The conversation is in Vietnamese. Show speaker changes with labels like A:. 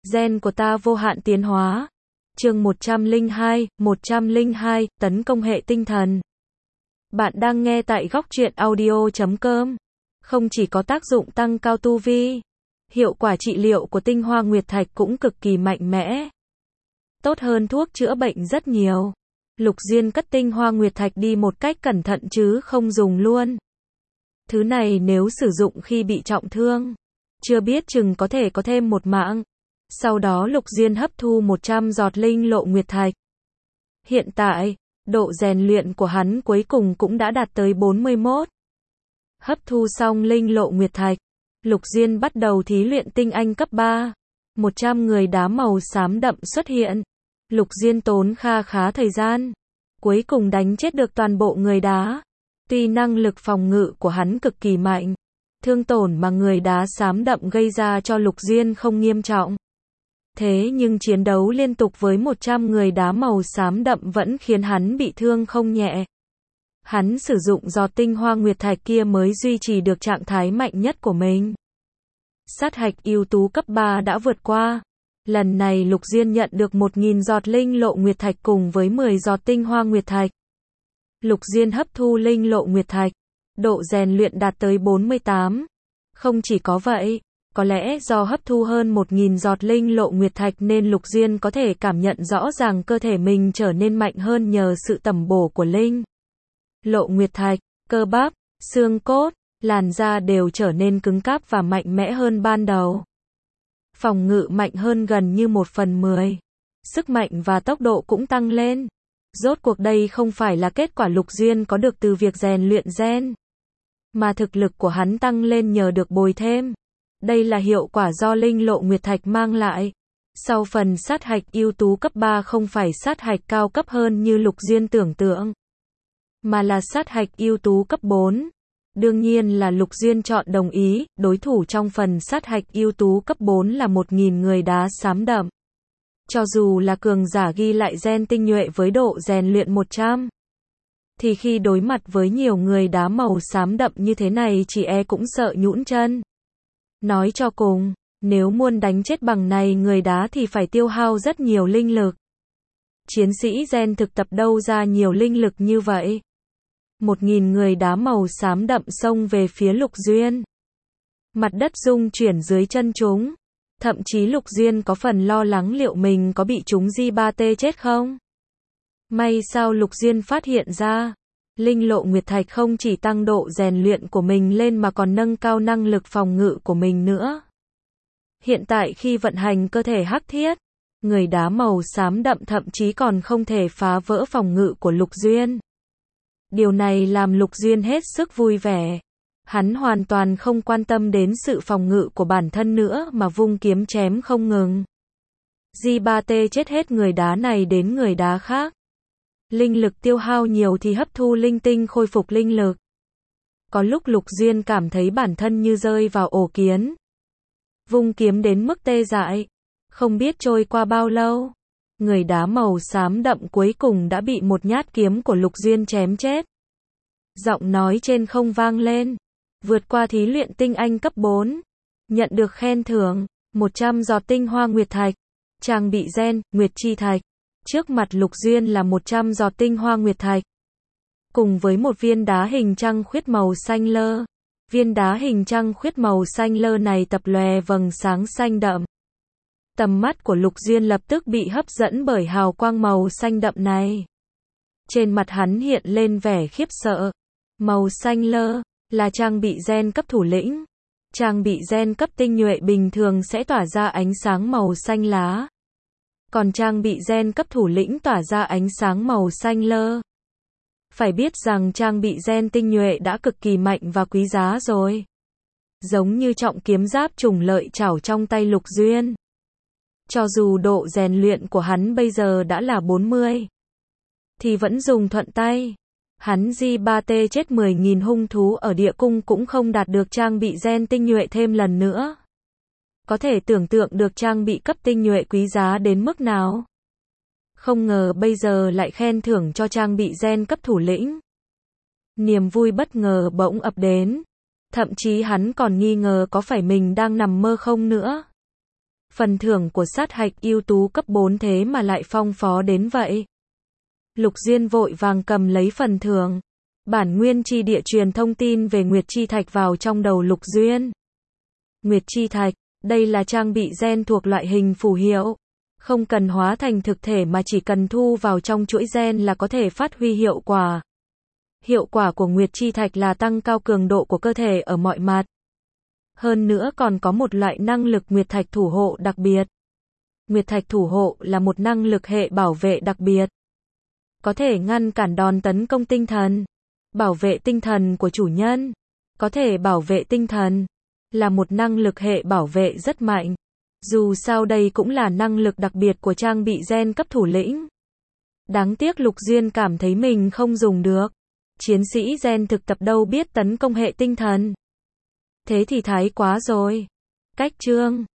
A: Gen của ta vô hạn tiến hóa. Chương 102, tấn công hệ tinh thần. Bạn đang nghe tại góc truyện audio.com. Không chỉ có tác dụng tăng cao tu vi, hiệu quả trị liệu của tinh hoa nguyệt thạch cũng cực kỳ mạnh mẽ. Tốt hơn thuốc chữa bệnh rất nhiều. Lục Diên cất tinh hoa nguyệt thạch đi một cách cẩn thận chứ không dùng luôn. Thứ này nếu sử dụng khi bị trọng thương, chưa biết chừng có thể có thêm một mạng. Sau đó Lục Diên hấp thu 100 giọt linh lộ nguyệt thạch. Hiện tại, độ rèn luyện của hắn cuối cùng cũng đã đạt tới 41. Hấp thu xong linh lộ nguyệt thạch, Lục Diên bắt đầu thí luyện tinh anh cấp 3. 100 người đá màu xám đậm xuất hiện. Lục Diên tốn khá thời gian, cuối cùng đánh chết được toàn bộ người đá. Tuy năng lực phòng ngự của hắn cực kỳ mạnh, thương tổn mà người đá xám đậm gây ra cho Lục Diên không nghiêm trọng. Thế nhưng chiến đấu liên tục với 100 người đá màu xám đậm vẫn khiến hắn bị thương không nhẹ. Hắn sử dụng giọt tinh hoa nguyệt thạch kia mới duy trì được trạng thái mạnh nhất của mình. Sát hạch ưu tú cấp 3 đã vượt qua. Lần này Lục Diên nhận được 1000 giọt linh lộ nguyệt thạch cùng với 10 giọt tinh hoa nguyệt thạch. Lục Diên hấp thu linh lộ nguyệt thạch, độ rèn luyện đạt tới 48. Không chỉ có vậy, có lẽ do hấp thu hơn 1000 giọt linh lộ nguyệt thạch nên Lục Diên có thể cảm nhận rõ ràng cơ thể mình trở nên mạnh hơn nhờ sự tẩm bổ của linh lộ nguyệt thạch, cơ bắp, xương cốt, làn da đều trở nên cứng cáp và mạnh mẽ hơn ban đầu. Phòng ngự mạnh hơn gần như 1/10. Sức mạnh và tốc độ cũng tăng lên. Rốt cuộc đây không phải là kết quả Lục Diên có được từ việc rèn luyện gen, mà thực lực của hắn tăng lên nhờ được bồi thêm. Đây là hiệu quả do linh lộ nguyệt thạch mang lại. Sau phần sát hạch ưu tú cấp 3 không phải sát hạch cao cấp hơn như Lục Diên tưởng tượng, mà là sát hạch ưu tú cấp 4. Đương nhiên là Lục Diên chọn đồng ý, đối thủ trong phần sát hạch ưu tú cấp 4 là 1000 người đá xám đậm. Cho dù là cường giả ghi lại gen tinh nhuệ với độ rèn luyện 100, thì khi đối mặt với nhiều người đá màu xám đậm như thế này chỉ e cũng sợ nhũn chân. Nói cho cùng, nếu muốn đánh chết bằng này người đá thì phải tiêu hao rất nhiều linh lực. Chiến sĩ gen thực tập đâu ra nhiều linh lực như vậy. 1000 người đá màu xám đậm xông về phía Lục Diên. Mặt đất rung chuyển dưới chân chúng. Thậm chí Lục Diên có phần lo lắng liệu mình có bị chúng J3T chết không. May sao Lục Diên phát hiện ra, linh lộ nguyệt thạch không chỉ tăng độ rèn luyện của mình lên mà còn nâng cao năng lực phòng ngự của mình nữa. Hiện tại khi vận hành cơ thể hắc thiết, người đá màu xám đậm thậm chí còn không thể phá vỡ phòng ngự của Lục Diên. Điều này làm Lục Diên hết sức vui vẻ. Hắn hoàn toàn không quan tâm đến sự phòng ngự của bản thân nữa mà vung kiếm chém không ngừng. J3T chết hết người đá này đến người đá khác. Linh lực tiêu hao nhiều thì hấp thu linh tinh khôi phục linh lực. Có lúc Lục Diên cảm thấy bản thân như rơi vào ổ kiến. Vung kiếm đến mức tê dại. Không biết trôi qua bao lâu, người đá màu xám đậm cuối cùng đã bị một nhát kiếm của Lục Diên chém chết. Giọng nói trên không vang lên. Vượt qua thí luyện tinh anh cấp 4. Nhận được khen thưởng, 100 giọt tinh hoa nguyệt thạch. Trang bị gen, nguyệt chi thạch. Trước mặt Lục Diên là 100 giọt tinh hoa nguyệt thạch. Cùng với một viên đá hình trăng khuyết màu xanh lơ. Viên đá hình trăng khuyết màu xanh lơ này tập lòe vầng sáng xanh đậm. Tầm mắt của Lục Diên lập tức bị hấp dẫn bởi hào quang màu xanh đậm này. Trên mặt hắn hiện lên vẻ khiếp sợ. Màu xanh lơ là trang bị gen cấp thủ lĩnh. Trang bị gen cấp tinh nhuệ bình thường sẽ tỏa ra ánh sáng màu xanh lá. Còn trang bị gen cấp thủ lĩnh tỏa ra ánh sáng màu xanh lơ. Phải biết rằng trang bị gen tinh nhuệ đã cực kỳ mạnh và quý giá rồi. Giống như trọng kiếm giáp trùng lợi chảo trong tay Lục Diên. Cho dù độ rèn luyện của hắn bây giờ đã là 40, thì vẫn dùng thuận tay. Hắn J3T chết 10.000 hung thú ở địa cung cũng không đạt được trang bị gen tinh nhuệ thêm lần nữa. Có thể tưởng tượng được trang bị cấp tinh nhuệ quý giá đến mức nào. Không ngờ bây giờ lại khen thưởng cho trang bị gen cấp thủ lĩnh. Niềm vui bất ngờ bỗng ập đến. Thậm chí hắn còn nghi ngờ có phải mình đang nằm mơ không nữa. Phần thưởng của sát hạch ưu tú cấp 4 thế mà lại phong phó đến vậy. Lục Duyên vội vàng cầm lấy phần thưởng. Bản nguyên chi địa truyền thông tin về Nguyệt Chi Thạch vào trong đầu Lục Duyên. Nguyệt Chi Thạch, đây là trang bị gen thuộc loại hình phù hiệu. Không cần hóa thành thực thể mà chỉ cần thu vào trong chuỗi gen là có thể phát huy hiệu quả. Hiệu quả của Nguyệt Chi Thạch là tăng cao cường độ của cơ thể ở mọi mặt. Hơn nữa còn có một loại năng lực Nguyệt Thạch thủ hộ đặc biệt. Nguyệt Thạch thủ hộ là một năng lực hệ bảo vệ đặc biệt. Có thể ngăn cản đòn tấn công tinh thần. Bảo vệ tinh thần của chủ nhân. Có thể bảo vệ tinh thần. Là một năng lực hệ bảo vệ rất mạnh. Dù sao đây cũng là năng lực đặc biệt của trang bị gen cấp thủ lĩnh. Đáng tiếc Lục Duyên cảm thấy mình không dùng được. Chiến sĩ gen thực tập đâu biết tấn công hệ tinh thần. Thế thì thái quá rồi. Cách chương